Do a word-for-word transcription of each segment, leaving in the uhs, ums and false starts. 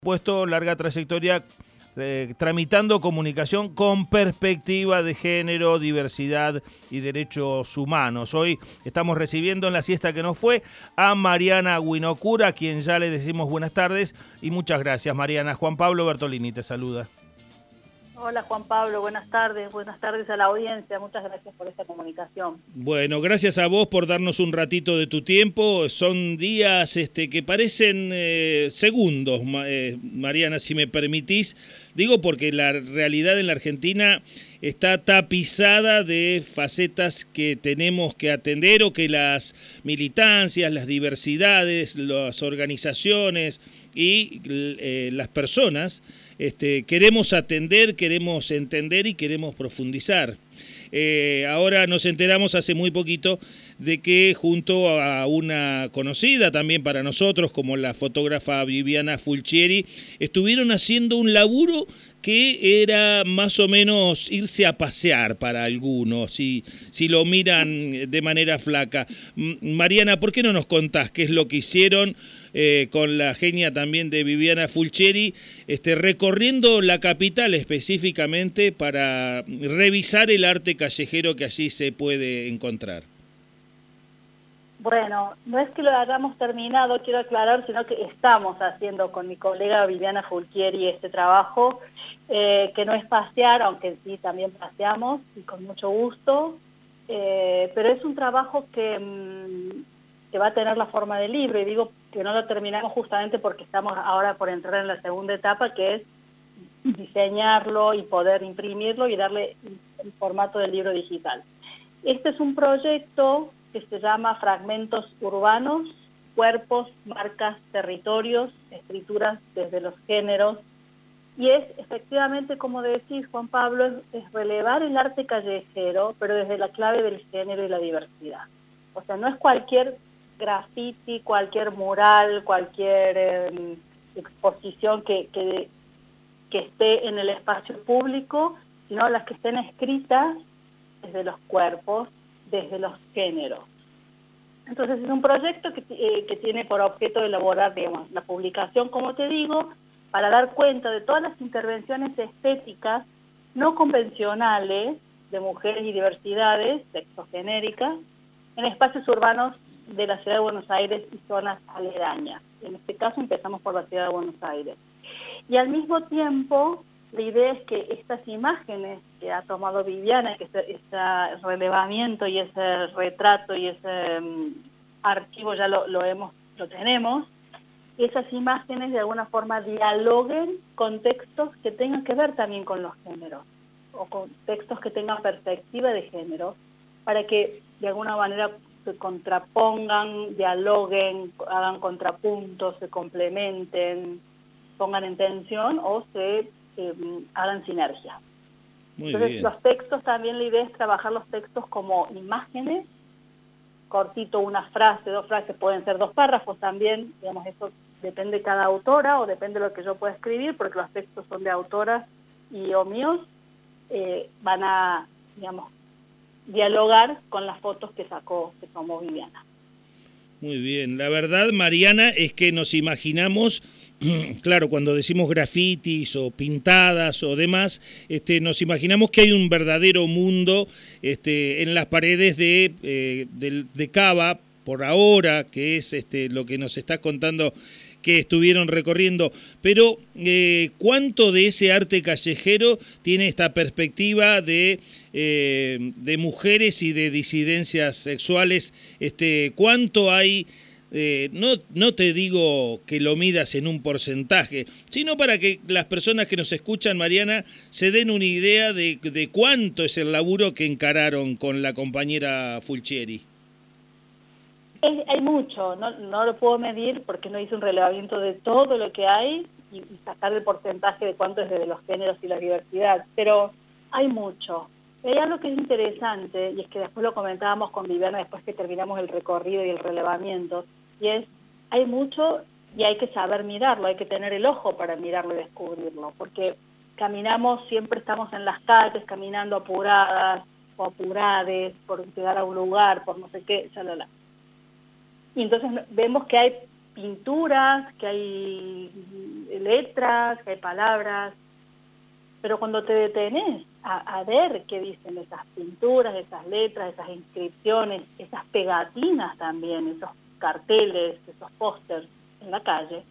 Puesto larga trayectoria eh, tramitando comunicación con perspectiva de género, diversidad y derechos humanos. Hoy estamos recibiendo en la siesta que nos fue a Mariana Winokura, a quien ya le decimos buenas tardes y muchas gracias, Mariana. Juan Pablo Bertolini te saluda. Hola Juan Pablo, buenas tardes, buenas tardes a la audiencia, muchas gracias por esta comunicación. Bueno, gracias a vos por darnos un ratito de tu tiempo. Son días este, que parecen eh, segundos, eh, Mariana, si me permitís. Digo porque la realidad en la Argentina está tapizada de facetas que tenemos que atender o que las militancias, las diversidades, las organizaciones y eh, las personas este, queremos atender, queremos entender y queremos profundizar. Eh, ahora nos enteramos hace muy poquito de que junto a una conocida también para nosotros como la fotógrafa Viviana Fulcieri estuvieron haciendo un laburo que era más o menos irse a pasear para algunos, si, si lo miran de manera flaca. Mariana, ¿por qué no nos contás qué es lo que hicieron eh, con la genia también de Viviana Fulcieri, este, recorriendo la capital específicamente para revisar el arte callejero que allí se puede encontrar? Bueno, no es que lo hayamos terminado, quiero aclarar, sino que estamos haciendo con mi colega Viviana Fulcieri este trabajo, eh, que no es pasear, aunque sí también paseamos y con mucho gusto, eh, pero es un trabajo que, mmm, que va a tener la forma de libro, y digo que no lo terminamos justamente porque estamos ahora por entrar en la segunda etapa, que es diseñarlo y poder imprimirlo y darle el formato del libro digital. Este es un proyecto que se llama Fragmentos Urbanos, Cuerpos, Marcas, Territorios, Escrituras desde los Géneros, y es efectivamente, como decís, Juan Pablo, es, es relevar el arte callejero, pero desde la clave del género y la diversidad. O sea, no es cualquier graffiti, cualquier mural, cualquier eh, exposición que, que, que esté en el espacio público, sino las que estén escritas desde los cuerpos, desde los géneros. Entonces es un proyecto que, eh, que tiene por objeto elaborar, digamos, la publicación, como te digo, para dar cuenta de todas las intervenciones estéticas no convencionales de mujeres y diversidades sexogenéricas en espacios urbanos de la ciudad de Buenos Aires y zonas aledañas. En este caso empezamos por la ciudad de Buenos Aires. Y al mismo tiempo, la idea es que estas imágenes que ha tomado Viviana, que ese, ese relevamiento y ese retrato y ese um, archivo ya lo, lo, hemos, lo tenemos, esas imágenes de alguna forma dialoguen con textos que tengan que ver también con los géneros, o con textos que tengan perspectiva de género, para que de alguna manera se contrapongan, dialoguen, hagan contrapuntos, se complementen, pongan en tensión o se eh, hagan sinergia. Muy Entonces bien. Los textos también, la idea es trabajar los textos como imágenes, cortito, una frase, dos frases, pueden ser dos párrafos también, digamos, eso depende de cada autora o depende de lo que yo pueda escribir, porque los textos son de autoras y o míos, eh, van a, digamos, dialogar con las fotos que sacó, que tomó Viviana. Muy bien, la verdad, Mariana, es que nos imaginamos, claro, cuando decimos grafitis o pintadas o demás, este, nos imaginamos que hay un verdadero mundo este, en las paredes de, eh, de, de Cava, por ahora, que es este, lo que nos está contando que estuvieron recorriendo, pero eh, ¿cuánto de ese arte callejero tiene esta perspectiva de, eh, de mujeres y de disidencias sexuales? Este, ¿cuánto hay? Eh, no, no te digo que lo midas en un porcentaje, sino para que las personas que nos escuchan, Mariana, se den una idea de, de cuánto es el laburo que encararon con la compañera Fulcieri. Es, hay mucho, no, no lo puedo medir porque no hice un relevamiento de todo lo que hay y, y sacar el porcentaje de cuánto es de los géneros y la diversidad, pero hay mucho. Hay algo que es interesante, y es que después lo comentábamos con Viviana después que terminamos el recorrido y el relevamiento, y es, hay mucho y hay que saber mirarlo, hay que tener el ojo para mirarlo y descubrirlo, porque caminamos, siempre estamos en las calles, caminando apuradas o apurades, por llegar a un lugar, por no sé qué, ya lo la. Y entonces vemos que hay pinturas, que hay letras, que hay palabras, pero cuando te detenés a, a ver qué dicen esas pinturas, esas letras, esas inscripciones, esas pegatinas también, esos carteles, esos pósters en la calle,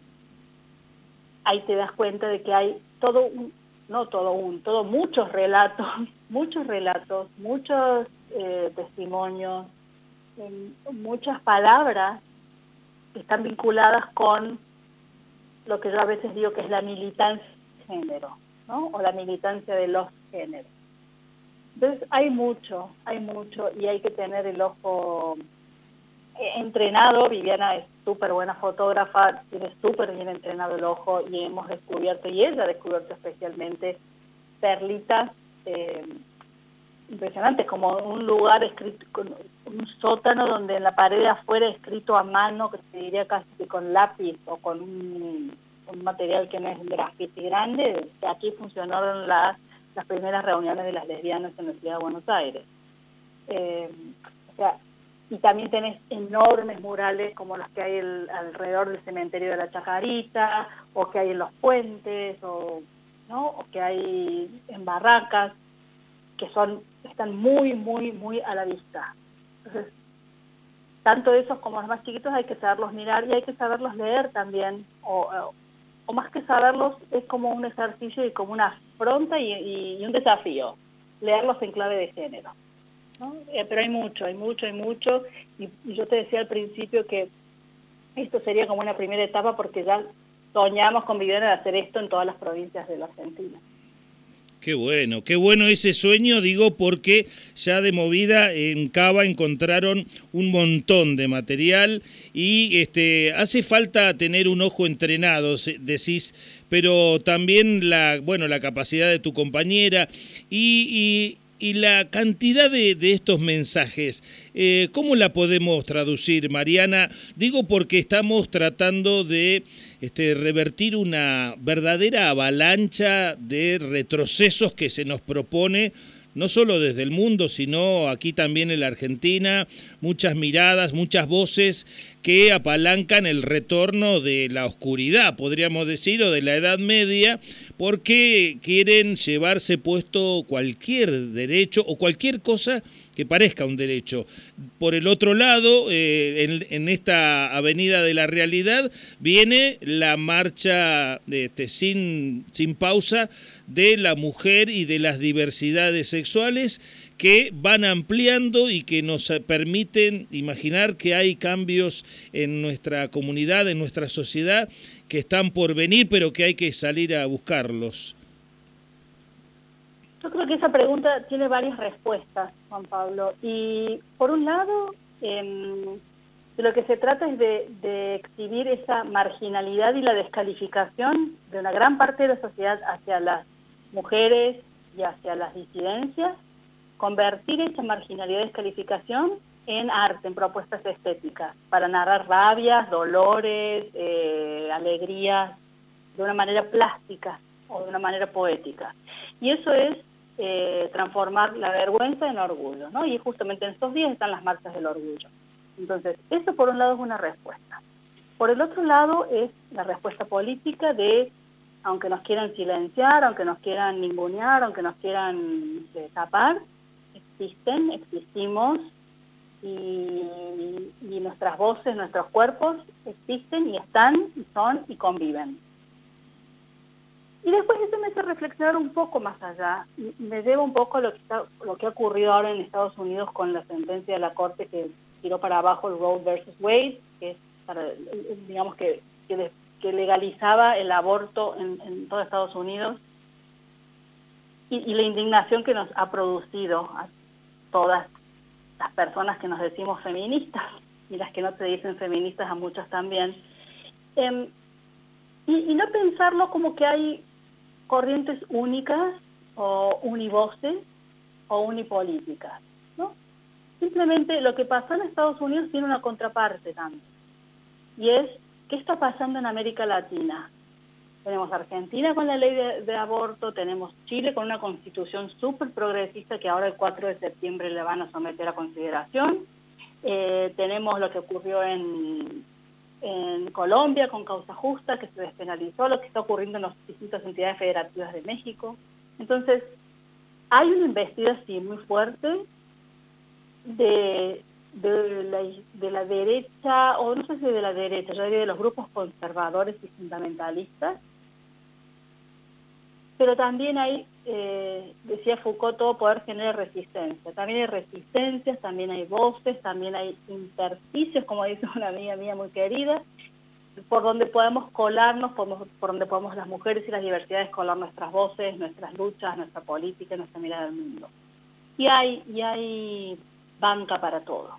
ahí te das cuenta de que hay todo un, no todo un, todo muchos relatos, muchos relatos, muchos eh, testimonios, eh, muchas palabras que están vinculadas con lo que yo a veces digo que es la militancia de género, ¿no? O la militancia de los géneros. Entonces hay mucho, hay mucho y hay que tener el ojo entrenado. Viviana es súper buena fotógrafa, tiene súper bien entrenado el ojo y hemos descubierto, y ella ha descubierto especialmente, perlitas eh, impresionantes, como un lugar escrito, con un sótano donde en la pared de afuera escrito a mano, que se diría casi que con lápiz o con un, un material que no es grafiti grande, que aquí funcionaron las, las primeras reuniones de las lesbianas en la ciudad de Buenos Aires. Eh, o sea, y también tenés enormes murales como los que hay el, alrededor del cementerio de la Chacarita, o que hay en los puentes, o, ¿no? o que hay en barracas, que son están muy, muy, muy a la vista. Entonces, tanto esos como los más chiquitos hay que saberlos mirar y hay que saberlos leer también, o, o, o más que saberlos, es como un ejercicio y como una afronta y, y, y un desafío, leerlos en clave de género, ¿no? Eh, pero hay mucho, hay mucho, hay mucho, y, y yo te decía al principio que esto sería como una primera etapa porque ya soñamos con Viviana de hacer esto en todas las provincias de la Argentina. Qué bueno, qué bueno ese sueño, digo, porque ya de movida en Cava encontraron un montón de material y este hace falta tener un ojo entrenado, decís, pero también la, bueno, la capacidad de tu compañera y, y, y la cantidad de, de estos mensajes. Eh, ¿Cómo la podemos traducir, Mariana? Digo porque estamos tratando de Este, revertir una verdadera avalancha de retrocesos que se nos propone, no solo desde el mundo, sino aquí también en la Argentina, muchas miradas, muchas voces que apalancan el retorno de la oscuridad, podríamos decir, o de la Edad Media, porque quieren llevarse puesto cualquier derecho o cualquier cosa que parezca un derecho. Por el otro lado, eh, en, en esta avenida de la realidad, viene la marcha este, sin, sin pausa de la mujer y de las diversidades sexuales que van ampliando y que nos permiten imaginar que hay cambios en nuestra comunidad, en nuestra sociedad, que están por venir, pero que hay que salir a buscarlos. Yo creo que esa pregunta tiene varias respuestas, Juan Pablo. Y por un lado, eh, de lo que se trata es de, de exhibir esa marginalidad y la descalificación de una gran parte de la sociedad hacia las mujeres y hacia las disidencias, convertir esa marginalidad y descalificación en arte, en propuestas estéticas, para narrar rabias, dolores, eh, alegrías, de una manera plástica o de una manera poética. Y eso es Eh, transformar la vergüenza en orgullo, ¿no? Y justamente en estos días están las marchas del orgullo. Entonces, eso por un lado es una respuesta. Por el otro lado es la respuesta política de, aunque nos quieran silenciar, aunque nos quieran ningunear, aunque nos quieran eh, tapar, existen, existimos, y, y nuestras voces, nuestros cuerpos existen y están, y son, y conviven. Y después eso me hace reflexionar un poco más allá, me lleva un poco a lo que, está, lo que ha ocurrido ahora en Estados Unidos con la sentencia de la Corte que tiró para abajo el Roe versus Wade, que es para, digamos que, que, que legalizaba el aborto en, en todo Estados Unidos, y, y la indignación que nos ha producido a todas las personas que nos decimos feministas, y las que no te dicen feministas, a muchas también, eh, y, y no pensarlo como que hay corrientes únicas o univoces o unipolíticas, ¿no? Simplemente lo que pasó en Estados Unidos tiene una contraparte también, y es ¿qué está pasando en América Latina? Tenemos Argentina con la ley de, de aborto, tenemos Chile con una constitución súper progresista que ahora el cuatro de septiembre le van a someter a consideración, eh, tenemos lo que ocurrió en en Colombia con Causa Justa, que se despenalizó, lo que está ocurriendo en las distintas entidades federativas de México. Entonces, hay una investida sí muy fuerte de, de, la, de la derecha, o no sé si de la derecha, yo diría de los grupos conservadores y fundamentalistas, pero también hay, eh, decía Foucault, todo poder genera resistencia. También hay resistencias, también hay voces, también hay intersticios, como dice una amiga mía muy querida, por donde podemos colarnos, por, por donde podemos las mujeres y las diversidades colar nuestras voces, nuestras luchas, nuestra política, nuestra mirada del mundo. Y hay, y hay banca para todo.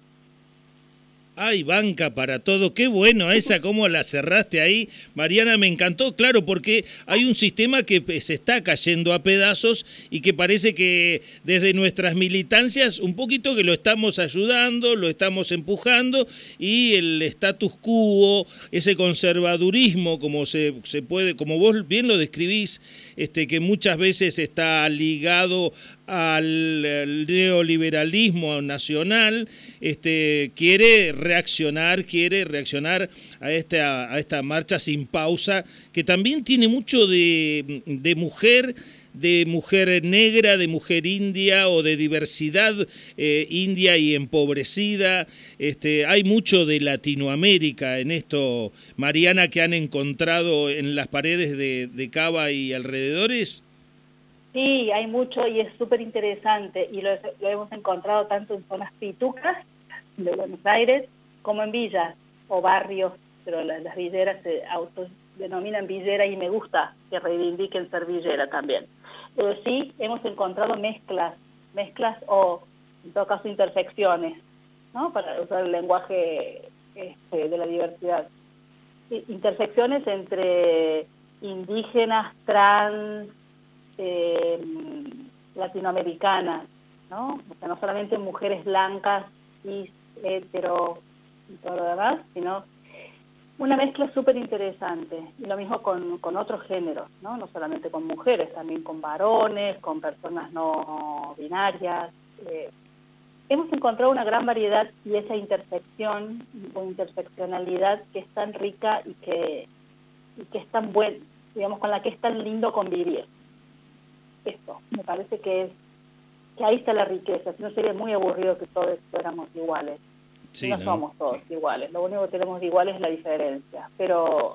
Hay banca para todo, qué bueno esa, cómo la cerraste ahí, Mariana, me encantó, claro, porque hay un sistema que se está cayendo a pedazos y que parece que desde nuestras militancias un poquito que lo estamos ayudando, lo estamos empujando, y el status quo, ese conservadurismo, como se, se puede, como vos bien lo describís, este, que muchas veces está ligado al neoliberalismo nacional, este, quiere reaccionar, quiere reaccionar a esta, a esta marcha sin pausa, que también tiene mucho de, de mujer, de mujer negra, de mujer india o de diversidad eh, india y empobrecida. Este, hay mucho de Latinoamérica en esto, Mariana, que han encontrado en las paredes de, de Cava y alrededores. Sí, hay mucho y es súper interesante, y lo, lo hemos encontrado tanto en zonas pitucas de Buenos Aires como en villas o barrios, pero las, las villeras se autodenominan villera y me gusta que reivindiquen ser villera también. Eh, sí, hemos encontrado mezclas, mezclas o en todo caso intersecciones, ¿no? Para usar el lenguaje este, de la diversidad. Intersecciones entre indígenas, trans, Eh, latinoamericanas, ¿no? O sea, no solamente mujeres blancas, cis, hetero y todo lo demás, sino una mezcla súper interesante. Y lo mismo con, con otros géneros, ¿no? No solamente con mujeres, también con varones, con personas no binarias. Eh, hemos encontrado una gran variedad y esa intersección o interseccionalidad que es tan rica y que, y que es tan buena, digamos, con la que es tan lindo convivir. Esto, me parece que es que ahí está la riqueza, si no sería muy aburrido que todos fuéramos iguales. Sí, no, no somos todos iguales, lo único que tenemos de igual es la diferencia, pero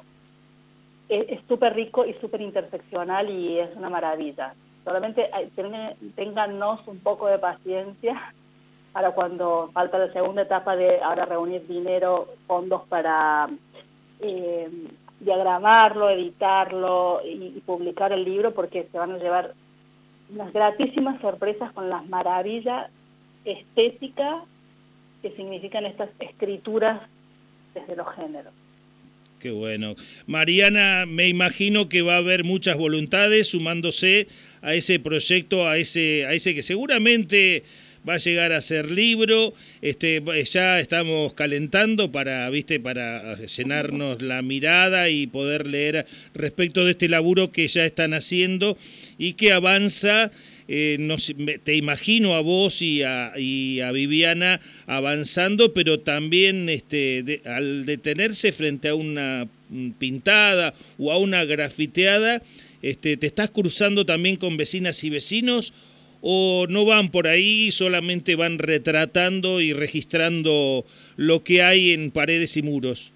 es súper rico y súper interseccional y es una maravilla. Solamente téngannos un poco de paciencia para cuando falta la segunda etapa de ahora reunir dinero, fondos para eh, diagramarlo, editarlo y, y publicar el libro, porque se van a llevar unas gratísimas sorpresas con las maravillas estéticas que significan estas escrituras desde los géneros. Qué bueno. Mariana, me imagino que va a haber muchas voluntades sumándose a ese proyecto, a ese, a ese que seguramente va a llegar a ser libro. Este, ya estamos calentando para, viste, para llenarnos la mirada y poder leer respecto de este laburo que ya están haciendo y que avanza. Eh, no sé, te imagino a vos y a, y a Viviana avanzando, pero también este, de, al detenerse frente a una pintada o a una grafiteada, este, ¿te estás cruzando también con vecinas y vecinos o no van por ahí, solamente van retratando y registrando lo que hay en paredes y muros?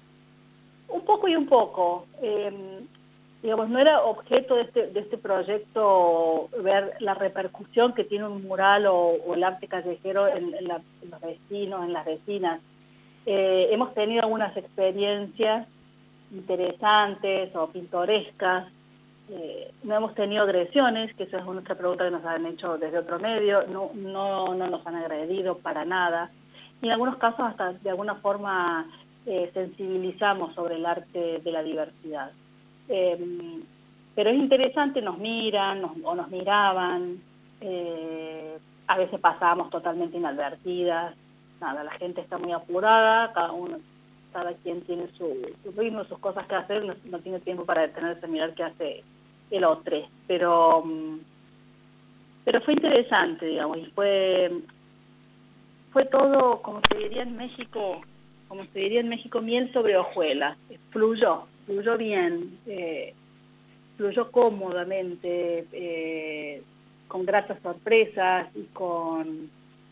Un poco y un poco. Eh, digamos, no era objeto de este, de este proyecto ver la repercusión que tiene un mural o, o el arte callejero en, en, la, en los vecinos, en las vecinas. Eh, hemos tenido algunas experiencias interesantes o pintorescas. Eh, no hemos tenido agresiones, que esa es otra pregunta que nos han hecho desde otro medio. No, no, no nos han agredido para nada. Y en algunos casos hasta de alguna forma eh, sensibilizamos sobre el arte de la diversidad. Eh, pero es interesante, nos miran nos, o nos miraban, eh, a veces pasábamos totalmente inadvertidas. Nada, la gente está muy apurada, cada uno, cada quien tiene su, su ritmo, sus cosas que hacer, no, no tiene tiempo para detenerse a mirar qué hace el otro, pero pero fue interesante, digamos, y fue fue todo, como se diría en México, como se diría en México, miel sobre hojuelas. Fluyó, fluyó bien, eh, fluyó cómodamente, eh, con gratas sorpresas y con,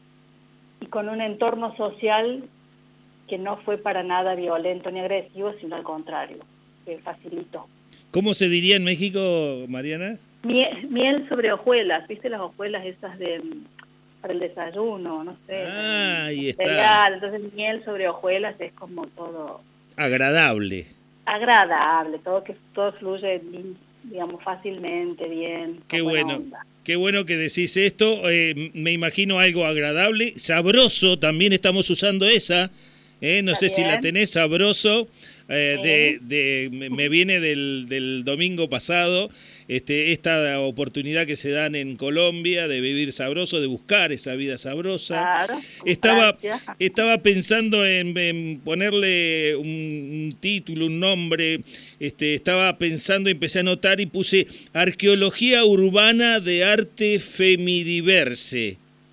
y con un entorno social que no fue para nada violento ni agresivo, sino al contrario, que facilitó. ¿Cómo se diría en México, Mariana? Miel, miel sobre hojuelas, ¿viste las hojuelas esas de para el desayuno? No sé. Ah, ahí está. Cereal. Entonces miel sobre hojuelas es como todo... Agradable. Agradable, todo que todo fluye, digamos, fácilmente, bien. Qué bueno. Qué bueno que decís esto. Eh, me imagino algo agradable. Sabroso, también estamos usando esa. Eh, no sé bien. Si la tenés, sabroso. Eh, de, de, me viene del, del domingo pasado, este, esta oportunidad que se dan en Colombia de vivir sabroso, de buscar esa vida sabrosa. Claro, estaba, estaba pensando en, en ponerle un, un título, un nombre, este, estaba pensando, empecé a anotar y puse Arqueología Urbana de Arte Femidiverse.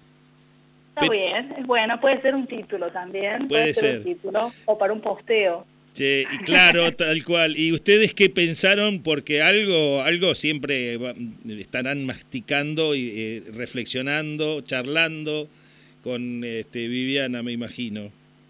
Está Pero, bien, es bueno, puede ser un título también, puede, puede ser, ser un título, o para un posteo. Sí, y claro, tal cual. ¿Y ustedes qué pensaron? Porque algo algo siempre estarán masticando y eh, reflexionando, charlando con este, Viviana, me imagino.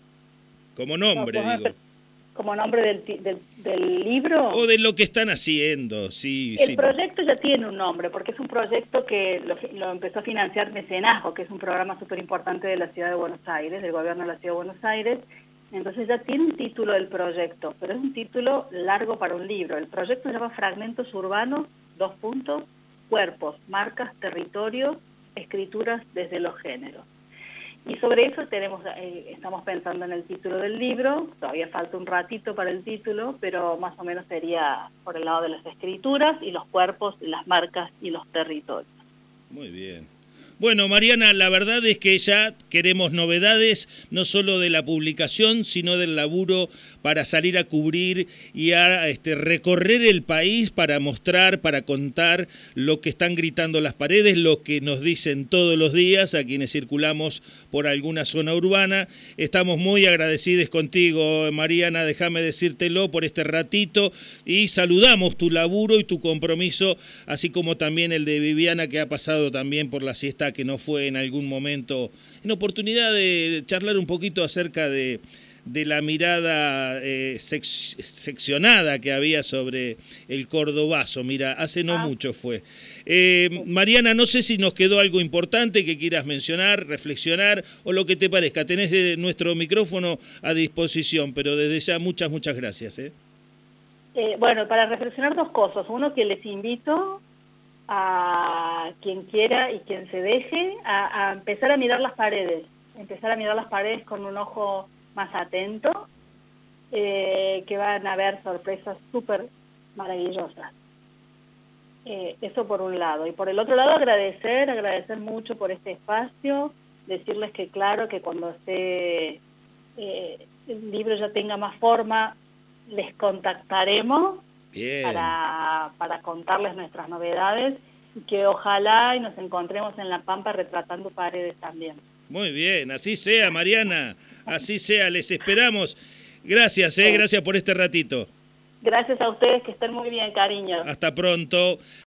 Como nombre, no, digo. ¿Como nombre del, del, del libro? O de lo que están haciendo, sí. El sí. proyecto ya tiene un nombre, porque es un proyecto que lo, lo empezó a financiar Mecenazgo, que es un programa súper importante de la Ciudad de Buenos Aires, del gobierno de la Ciudad de Buenos Aires. Entonces ya tiene un título del proyecto, pero es un título largo para un libro. El proyecto se llama Fragmentos Urbanos, dos puntos, cuerpos, marcas, territorio, escrituras desde los géneros. Y sobre eso tenemos, eh, estamos pensando en el título del libro, todavía falta un ratito para el título, pero más o menos sería por el lado de las escrituras y los cuerpos, las marcas y los territorios. Muy bien. Bueno, Mariana, la verdad es que ya queremos novedades, no solo de la publicación, sino del laburo para salir a cubrir y a este, recorrer el país para mostrar, para contar lo que están gritando las paredes, lo que nos dicen todos los días a quienes circulamos por alguna zona urbana. Estamos muy agradecidos contigo, Mariana, déjame decírtelo por este ratito y saludamos tu laburo y tu compromiso, así como también el de Viviana, que ha pasado también por la siesta, que no fue en algún momento, en oportunidad de charlar un poquito acerca de, de la mirada eh, sec, seccionada que había sobre el cordobazo. Mira, hace no ah. mucho fue. Eh, Mariana, no sé si nos quedó algo importante que quieras mencionar, reflexionar o lo que te parezca. Tenés nuestro micrófono a disposición, pero desde ya muchas, muchas gracias. ¿eh? Eh, bueno, para reflexionar dos cosas. Uno, que les invito a quien quiera y quien se deje a, a empezar a mirar las paredes, empezar a mirar las paredes con un ojo más atento, eh, que van a ver sorpresas súper maravillosas. Eh, eso por un lado. Y por el otro lado, agradecer, agradecer mucho por este espacio, decirles que claro, que cuando esté, eh, el libro ya tenga más forma, les contactaremos. Bien. Para, para contarles nuestras novedades y que ojalá y nos encontremos en La Pampa retratando paredes también. Muy bien, así sea, Mariana, así sea, les esperamos. Gracias, eh, gracias por este ratito. Gracias a ustedes, que estén muy bien, cariño. Hasta pronto.